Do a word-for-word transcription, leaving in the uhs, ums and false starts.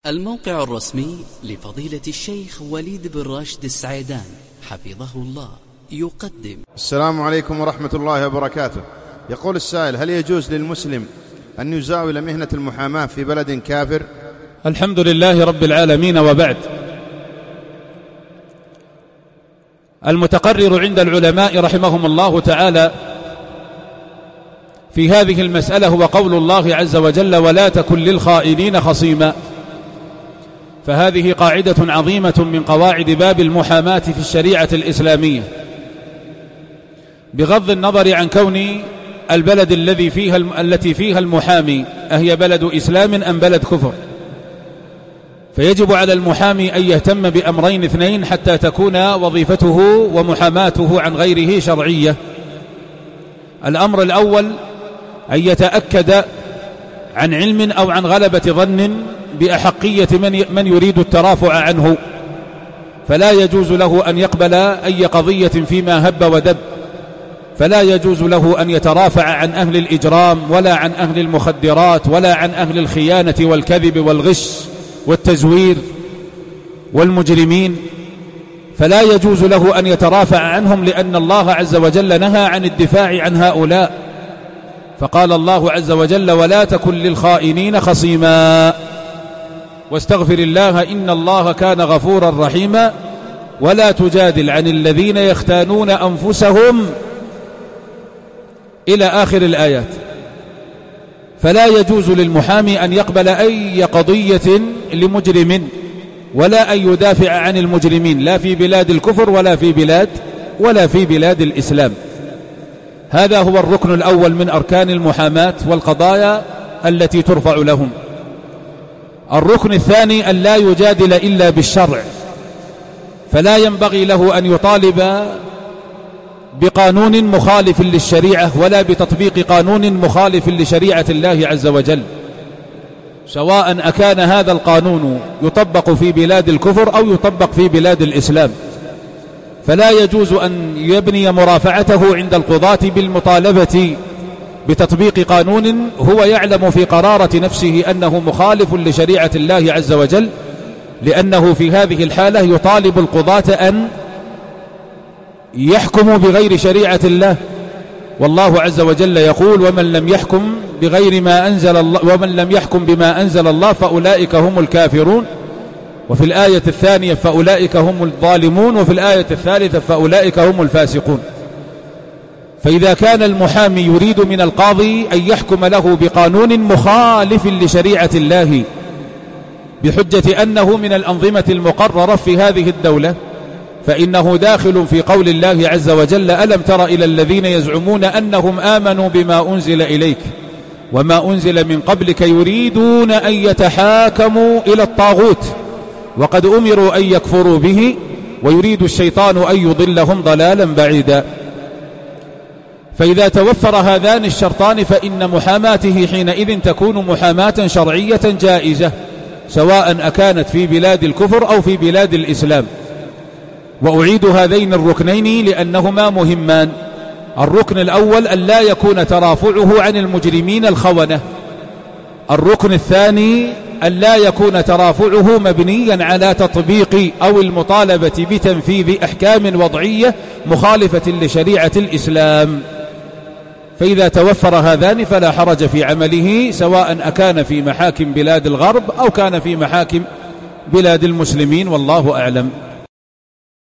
الموقع الرسمي لفضيلة الشيخ وليد بن راشد السعيدان حفظه الله يقدم. السلام عليكم ورحمة الله وبركاته. يقول السائل: هل يجوز للمسلم أن يزاول مهنة المحاماة في بلد كافر؟ الحمد لله رب العالمين، وبعد. المتقرر عند العلماء رحمهم الله تعالى في هذه المسألة هو قول الله عز وجل: ولا تكن للخائنين خصيما. فهذه قاعدة عظيمة من قواعد باب المحاماة في الشريعة الإسلامية، بغض النظر عن كون البلد الذي فيها التي فيها المحامي أهي بلد إسلام أم بلد كفر. فيجب على المحامي أن يهتم بأمرين اثنين حتى تكون وظيفته ومحاماته عن غيره شرعية. الأمر الأول أن يتأكد عن علم أو عن غلبة ظن بأحقية من من يريد الترافع عنه، فلا يجوز له أن يقبل أي قضية فيما هب ودب، فلا يجوز له أن يترافع عن أهل الإجرام ولا عن أهل المخدرات ولا عن أهل الخيانة والكذب والغش والتزوير والمجرمين، فلا يجوز له أن يترافع عنهم، لأن الله عز وجل نهى عن الدفاع عن هؤلاء. فقال الله عز وجل: ولا تكن للخائنين خصيما واستغفر الله إن الله كان غفورا رحيما ولا تجادل عن الذين يختانون أنفسهم إلى آخر الآيات. فلا يجوز للمحامي أن يقبل أي قضية لمجرم ولا أن يدافع عن المجرمين، لا في بلاد الكفر ولا في بلاد ولا في بلاد الإسلام. هذا هو الركن الأول من أركان المحاماة والقضايا التي ترفع لهم. الركن الثاني أن لا يجادل إلا بالشرع، فلا ينبغي له أن يطالب بقانون مخالف للشريعة ولا بتطبيق قانون مخالف لشريعة الله عز وجل، سواء أكان هذا القانون يطبق في بلاد الكفر أو يطبق في بلاد الإسلام. فلا يجوز أن يبني مرافعته عند القضاة بالمطالبة بتطبيق قانون هو يعلم في قرارة نفسه أنه مخالف لشريعة الله عز وجل، لأنه في هذه الحالة يطالب القضاة أن يحكموا بغير شريعة الله. والله عز وجل يقول: ومن لم يحكم بغير ما أنزل الله ومن لم يحكم بما أنزل الله فأولئك هم الكافرون. وفي الآية الثانية فأولئك هم الظالمون، وفي الآية الثالثة فأولئك هم الفاسقون. فإذا كان المحامي يريد من القاضي أن يحكم له بقانون مخالف لشريعة الله بحجة أنه من الأنظمة المقررة في هذه الدولة، فإنه داخل في قول الله عز وجل: ألم تر إلى الذين يزعمون أنهم آمنوا بما أنزل إليك وما أنزل من قبلك يريدون أن يتحاكموا إلى الطاغوت وقد أمروا أن يكفروا به ويريد الشيطان أن يضلهم ضلالا بعيدا. فإذا توفر هذان الشرطان فإن محاماته حينئذ تكون محاماة شرعية جائزة، سواء أكانت في بلاد الكفر أو في بلاد الإسلام. وأعيد هذين الركنين لأنهما مهمان. الركن الأول أن لا يكون ترافعه عن المجرمين الخونة. الركن الثاني أن لا يكون ترافعه مبنيا على تطبيق أو المطالبة بتنفيذ أحكام وضعية مخالفة لشريعة الإسلام. فإذا توفر هذان فلا حرج في عمله، سواء أكان في محاكم بلاد الغرب أو كان في محاكم بلاد المسلمين، والله أعلم.